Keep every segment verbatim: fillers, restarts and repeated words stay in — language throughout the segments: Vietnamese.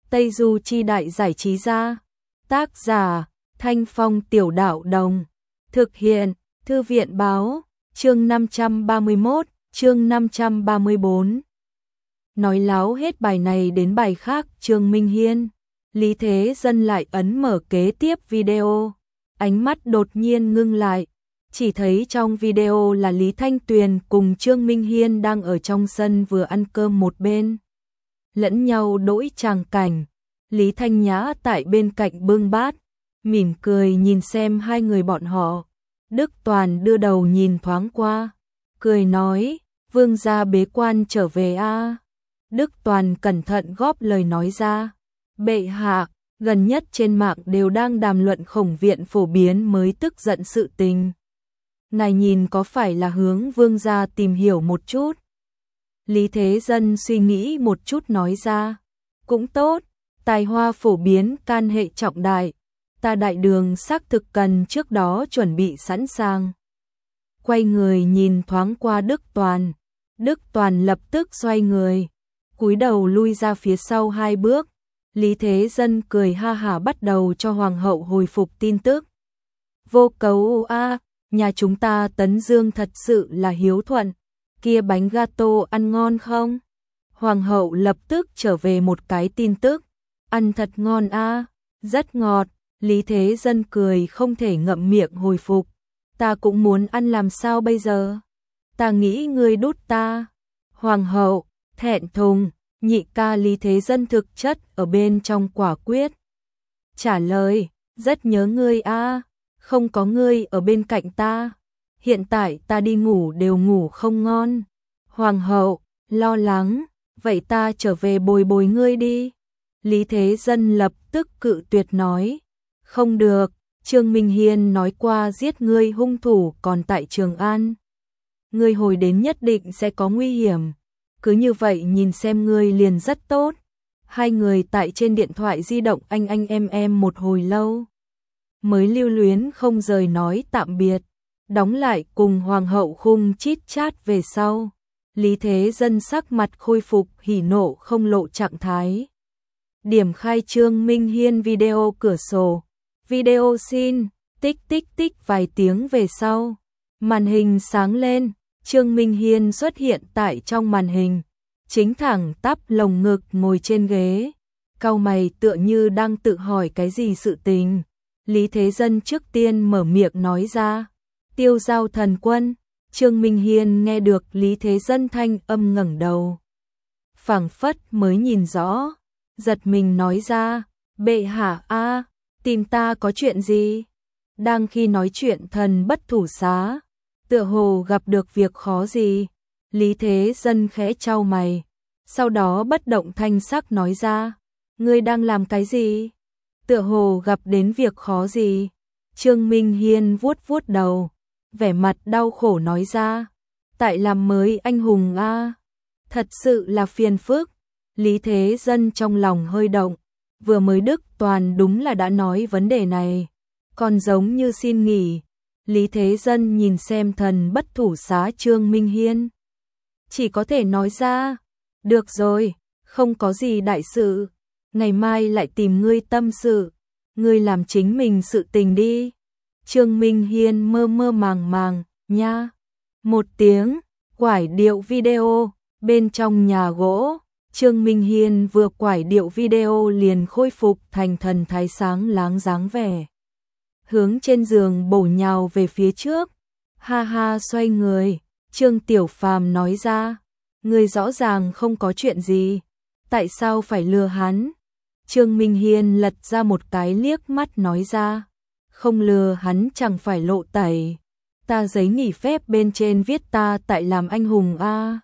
Tây Du Chi Đại Giải Trí Gia. Tác giả Thanh Phong Tiểu Đạo Đồng. Thực hiện Thư viện Báo. Chương năm trăm ba mươi mốt, chương năm trăm ba mươi bốn. Nói láo hết bài này đến bài khác. Trương Minh Hiên, Lý Thế Dân lại ấn mở kế tiếp video. Ánh mắt đột nhiên ngưng lại. Chỉ thấy trong video là Lý Thanh Tuyền cùng Trương Minh Hiên đang ở trong sân vừa ăn cơm một bên. Lẫn nhau đỗi tràng cảnh. Lý Thanh Nhã tại bên cạnh bưng bát, mỉm cười nhìn xem hai người bọn họ. Đức Toàn đưa đầu nhìn thoáng qua, cười nói, vương gia bế quan trở về a. À? Đức Toàn cẩn thận góp lời nói ra, bệ hạ, gần nhất trên mạng đều đang đàm luận Khổng Viện phổ biến mới tức giận sự tình. Này nhìn có phải là hướng vương gia tìm hiểu một chút? Lý Thế Dân suy nghĩ một chút nói ra, cũng tốt, tài hoa phổ biến can hệ trọng đại, ta Đại Đường xác thực cần trước đó chuẩn bị sẵn sàng. Quay người nhìn thoáng qua Đức Toàn, Đức Toàn lập tức xoay người, cúi đầu lui ra phía sau hai bước. Lý Thế Dân cười ha hả bắt đầu cho hoàng hậu hồi phục tin tức. Vô Cấu a, nhà chúng ta Tấn Dương thật sự là hiếu thuận, kia bánh gato ăn ngon không? Hoàng hậu lập tức trở về một cái tin tức, ăn thật ngon a, rất ngọt. Lý Thế Dân cười không thể ngậm miệng hồi phục, ta cũng muốn ăn làm sao bây giờ? Ta nghĩ ngươi đút ta. Hoàng hậu thẹn thùng, nhị ca Lý Thế Dân thực chất ở bên trong quả quyết. Trả lời, rất nhớ ngươi a, không có ngươi ở bên cạnh ta, hiện tại ta đi ngủ đều ngủ không ngon. Hoàng hậu lo lắng, vậy ta trở về bồi bồi ngươi đi. Lý Thế Dân lập tức cự tuyệt nói, không được, Trương Minh Hiên nói qua giết ngươi hung thủ còn tại Trường An. Ngươi hồi đến nhất định sẽ có nguy hiểm, cứ như vậy nhìn xem ngươi liền rất tốt. Hai người tại trên điện thoại di động anh anh em em một hồi lâu, mới lưu luyến không rời nói tạm biệt, đóng lại cùng hoàng hậu khung chít chát về sau. Lý Thế Dân sắc mặt khôi phục hỉ nộ không lộ trạng thái. Điểm khai Trương Minh Hiên video cửa sổ. Video xin, tích tích tích vài tiếng về sau. Màn hình sáng lên, Trương Minh Hiên xuất hiện tại trong màn hình. Chính thẳng tắp lồng ngực ngồi trên ghế. Cau mày tựa như đang tự hỏi cái gì sự tình. Lý Thế Dân trước tiên mở miệng nói ra. Tiêu Giao Thần Quân. Trương Minh Hiên nghe được Lý Thế Dân thanh âm ngẩng đầu, phảng phất mới nhìn rõ, giật mình nói ra, bệ hạ a, tìm ta có chuyện gì? Đang khi nói chuyện thần bất thủ xá, tựa hồ gặp được việc khó gì. Lý Thế Dân khẽ chau mày, sau đó bất động thanh sắc nói ra, ngươi đang làm cái gì? Tựa hồ gặp đến việc khó gì? Trương Minh Hiên vuốt vuốt đầu, vẻ mặt đau khổ nói ra, tại làm mới anh hùng a, à. Thật sự là phiền phức. Lý Thế Dân trong lòng hơi động, vừa mới Đức Toàn đúng là đã nói vấn đề này, còn giống như xin nghỉ. Lý Thế Dân nhìn xem thần bất thủ xá Trương Minh Hiên, chỉ có thể nói ra, được rồi, không có gì đại sự, ngày mai lại tìm ngươi tâm sự, ngươi làm chính mình sự tình đi. Trương Minh Hiên mơ mơ màng màng, nha. Một tiếng, quải điệu video, bên trong nhà gỗ, Trương Minh Hiên vừa quải điệu video liền khôi phục thành thần thái sáng láng dáng vẻ. Hướng trên giường bổ nhào về phía trước, ha ha xoay người, Trương Tiểu Phàm nói ra, người rõ ràng không có chuyện gì, tại sao phải lừa hắn? Trương Minh Hiên lật ra một cái liếc mắt nói ra, không lừa hắn chẳng phải lộ tẩy, ta giấy nghỉ phép bên trên viết ta tại làm anh hùng a.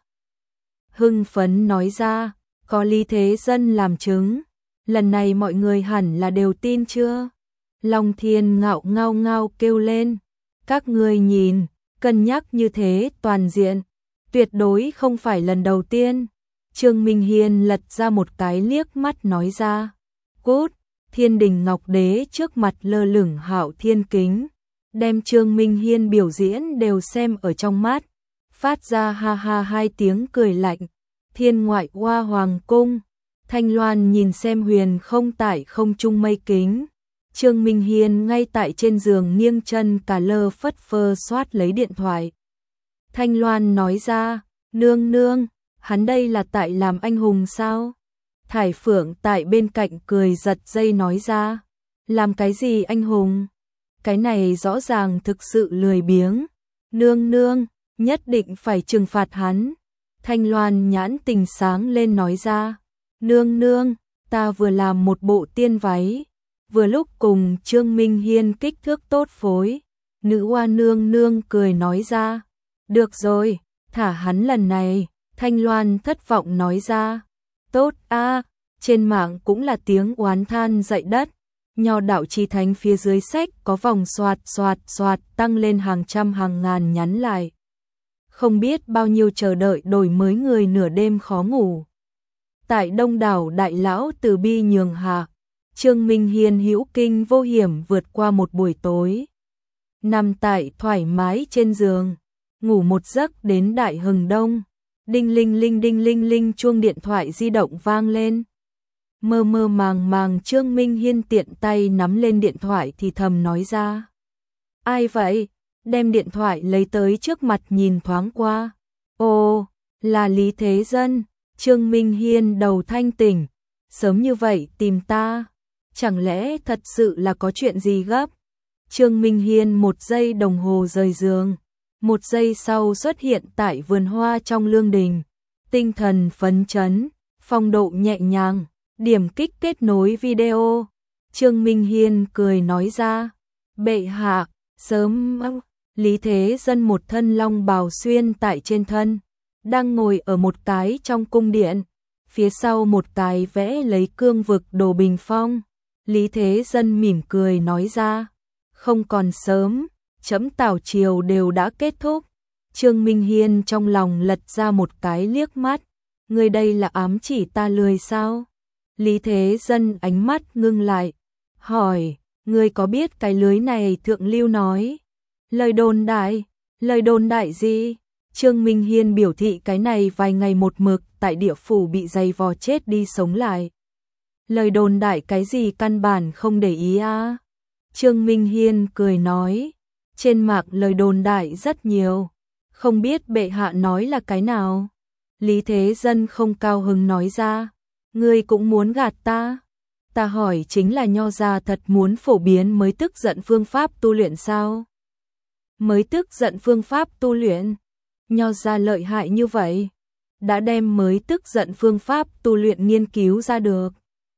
Hưng phấn nói ra, có Lý Thế Dân làm chứng, lần này mọi người hẳn là đều tin chưa? Long Thiên ngạo ngao ngao kêu lên, các ngươi nhìn, cân nhắc như thế toàn diện, tuyệt đối không phải lần đầu tiên. Trương Minh Hiên lật ra một cái liếc mắt nói ra, cút. Thiên Đình Ngọc Đế trước mặt lơ lửng Hạo Thiên Kính, đem Trương Minh Hiên biểu diễn đều xem ở trong mắt, phát ra ha ha hai tiếng cười lạnh. Thiên Ngoại Hoa Hoàng Cung, Thanh Loan nhìn xem huyền không tại không trung mây kính. Trương Minh Hiên ngay tại trên giường nghiêng chân cà lơ phất phơ soát lấy điện thoại. Thanh Loan nói ra, nương nương, hắn đây là tại làm anh hùng sao? Thải Phượng tại bên cạnh cười giật dây nói ra, làm cái gì anh hùng? Cái này rõ ràng thực sự lười biếng. Nương nương, nhất định phải trừng phạt hắn. Thanh Loan nhãn tình sáng lên nói ra, nương nương, ta vừa làm một bộ tiên váy, vừa lúc cùng Trương Minh Hiên kích thước tốt phối. Nữ hoa nương nương cười nói ra, được rồi, thả hắn lần này. Thanh Loan thất vọng nói ra, tốt a. Trên mạng cũng là tiếng oán than dậy đất. Nho đạo chi thánh phía dưới sách có vòng xoạt xoạt xoạt tăng lên hàng trăm hàng ngàn nhắn lại. Không biết bao nhiêu chờ đợi đổi mới người nửa đêm khó ngủ. Tại đông đảo đại lão từ bi nhường hạ, Trương Minh Hiên hữu kinh vô hiểm vượt qua một buổi tối. Nằm tại thoải mái trên giường, ngủ một giấc đến đại hừng đông. Đinh linh linh đinh linh linh chuông điện thoại di động vang lên. Mơ mơ màng màng Trương Minh Hiên tiện tay nắm lên điện thoại thì thầm nói ra. Ai vậy? Đem điện thoại lấy tới trước mặt nhìn thoáng qua. Ồ, là Lý Thế Dân. Trương Minh Hiên đầu thanh tỉnh. Sớm như vậy tìm ta. Chẳng lẽ thật sự là có chuyện gì gấp? Trương Minh Hiên một giây đồng hồ rời giường. Một giây sau xuất hiện tại vườn hoa trong lương đình. Tinh thần phấn chấn, phong độ nhẹ nhàng. Điểm kích kết nối video. Trương Minh Hiên cười nói ra, bệ hạ, sớm. Lý Thế Dân một thân long bào xuyên tại trên thân, đang ngồi ở một cái trong cung điện, phía sau một cái vẽ lấy cương vực đồ bình phong. Lý Thế Dân mỉm cười nói ra, không còn sớm, chấm tảo triều đều đã kết thúc. Trương Minh Hiên trong lòng lật ra một cái liếc mắt, người đây là ám chỉ ta lười sao? Lý Thế Dân ánh mắt ngưng lại, hỏi, ngươi có biết cái lưới này thượng lưu nói? Lời đồn đại, lời đồn đại gì? Trương Minh Hiên biểu thị cái này vài ngày một mực tại địa phủ bị giày vò chết đi sống lại. Lời đồn đại cái gì căn bản không để ý à? Trương Minh Hiên cười nói, trên mạng lời đồn đại rất nhiều, không biết bệ hạ nói là cái nào? Lý Thế Dân không cao hứng nói ra, ngươi cũng muốn gạt ta? Ta hỏi chính là nho gia thật muốn phổ biến mới tức giận phương pháp tu luyện sao? Mới tức giận phương pháp tu luyện? Nho gia lợi hại như vậy, đã đem mới tức giận phương pháp tu luyện nghiên cứu ra được.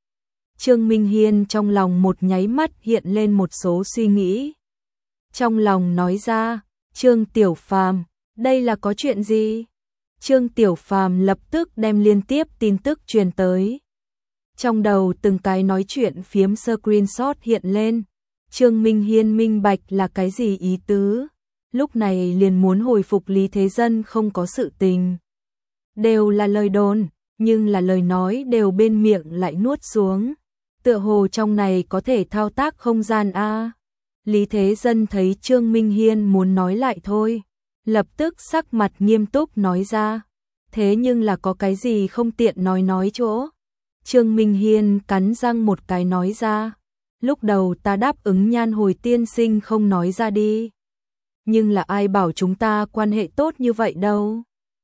Trương Minh Hiên trong lòng một nháy mắt hiện lên một số suy nghĩ. Trong lòng nói ra, Trương Tiểu Phàm, đây là có chuyện gì? Trương Tiểu Phàm lập tức đem liên tiếp tin tức truyền tới. Trong đầu từng cái nói chuyện phiếm screenshot hiện lên. Trương Minh Hiên minh bạch là cái gì ý tứ. Lúc này liền muốn hồi phục Lý Thế Dân không có sự tình. Đều là lời đồn, nhưng là lời nói đều bên miệng lại nuốt xuống. Tựa hồ trong này có thể thao tác không gian a. Lý Thế Dân thấy Trương Minh Hiên muốn nói lại thôi, lập tức sắc mặt nghiêm túc nói ra. Thế nhưng là có cái gì không tiện nói nói chỗ. Trương Minh Hiên cắn răng một cái nói ra. Lúc đầu ta đáp ứng Nhan Hồi tiên sinh không nói ra đi. Nhưng là ai bảo chúng ta quan hệ tốt như vậy đâu.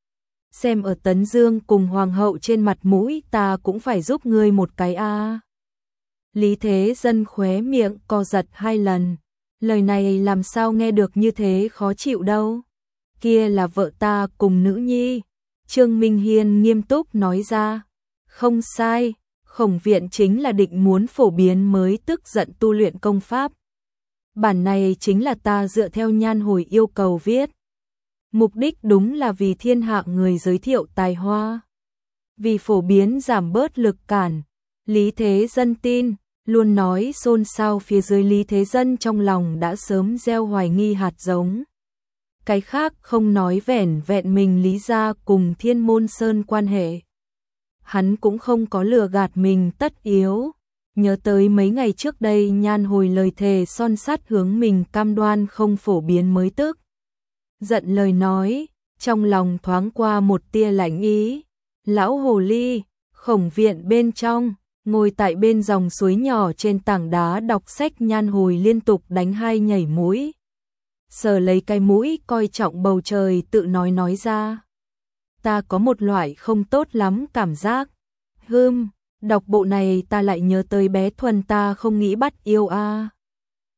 Xem ở Tấn Dương cùng Hoàng hậu trên mặt mũi ta cũng phải giúp ngươi một cái a. Lý Thế Dân khóe miệng co giật hai lần. Lời này làm sao nghe được như thế khó chịu đâu. Kia là vợ ta cùng nữ nhi. Trương Minh Hiên nghiêm túc nói ra. Không sai, Khổng Viện chính là định muốn phổ biến mới tức giận tu luyện công pháp. Bản này chính là ta dựa theo Nhan Hồi yêu cầu viết. Mục đích đúng là vì thiên hạ người giới thiệu tài hoa. Vì phổ biến giảm bớt lực cản. Lý Thế Dân tin, luôn nói xôn xao phía dưới Lý Thế Dân trong lòng đã sớm gieo hoài nghi hạt giống. Cái khác không nói vẻn vẹn mình Lý gia cùng Thiên Môn Sơn quan hệ. Hắn cũng không có lừa gạt mình tất yếu. Nhớ tới mấy ngày trước đây Nhan Hồi lời thề son sắt hướng mình cam đoan không phổ biến mới tức. Giận lời nói, trong lòng thoáng qua một tia lạnh ý. Lão hồ ly, Khổng viện bên trong, ngồi tại bên dòng suối nhỏ trên tảng đá đọc sách Nhan Hồi liên tục đánh hai nhảy mũi. Sờ lấy cái mũi coi trọng bầu trời tự nói nói ra. Ta có một loại không tốt lắm cảm giác. Hưm, đọc bộ này ta lại nhớ tới bé Thuần ta không nghĩ bắt yêu a.